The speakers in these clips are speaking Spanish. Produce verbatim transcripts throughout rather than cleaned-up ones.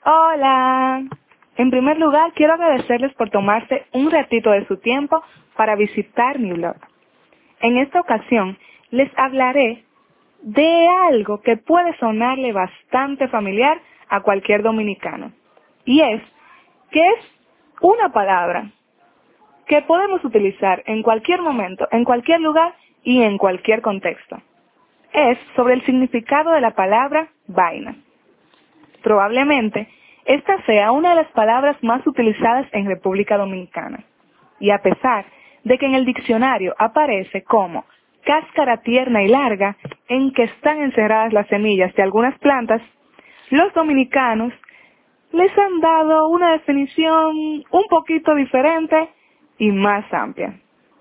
Hola. En primer lugar, quiero agradecerles por tomarse un ratito de su tiempo para visitar mi blog. En esta ocasión, les hablaré de algo que puede sonarle bastante familiar a cualquier dominicano. Y es que es una palabra que podemos utilizar en cualquier momento, en cualquier lugar y en cualquier contexto. Es sobre el significado de la palabra vaina. Probablemente, esta sea una de las palabras más utilizadas en República Dominicana. Y a pesar de que en el diccionario aparece como cáscara tierna y larga en que están encerradas las semillas de algunas plantas, los dominicanos les han dado una definición un poquito diferente y más amplia.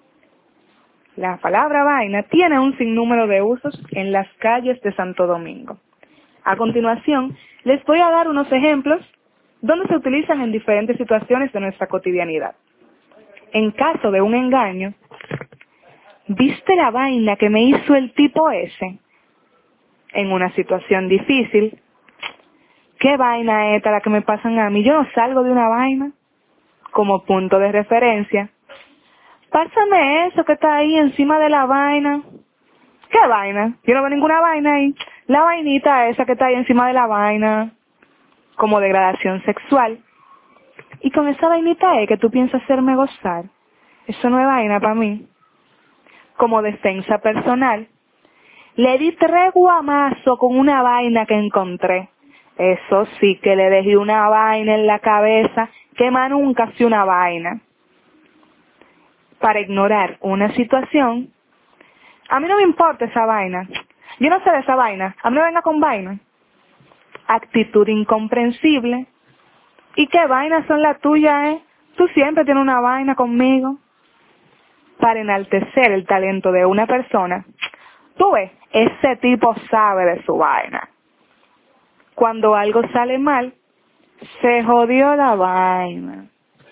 La palabra vaina tiene un sinnúmero de usos en las calles de Santo Domingo. A continuación, les voy a dar unos ejemplos donde se utilizan en diferentes situaciones de nuestra cotidianidad. En caso de un engaño, ¿viste la vaina que me hizo el tipo ese? En una situación difícil, ¿qué vaina es esta la que me pasan a mí? Yo no salgo de una vaina. Como punto de referencia, pásame eso que está ahí encima de la vaina. ¿Qué vaina? Yo no veo ninguna vaina ahí. La vainita esa que está ahí encima de la vaina. Como degradación sexual. Y con esa vainita es que tú piensas hacerme gozar. Eso no es vaina para mí. Como defensa personal, le di tres guamazos con una vaina que encontré. Eso sí que le dejé una vaina en la cabeza que más nunca hace una vaina. Para ignorar una situación, a mí no me importa esa vaina. Yo no sé de esa vaina. A mí no venga con vaina. Actitud incomprensible. ¿Y qué vainas son las tuyas, eh? Tú siempre tienes una vaina conmigo. Para enaltecer el talento de una persona, tú ves, ese tipo sabe de su vaina. Cuando algo sale mal, se jodió la vaina.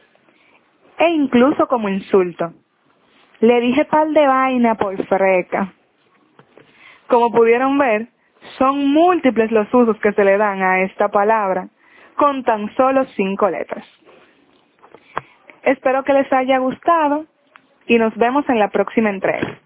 E incluso como insulto. Le dije par de vaina por freca. Como pudieron ver, son múltiples los usos que se le dan a esta palabra, con tan solo cinco letras. Espero que les haya gustado y nos vemos en la próxima entrega.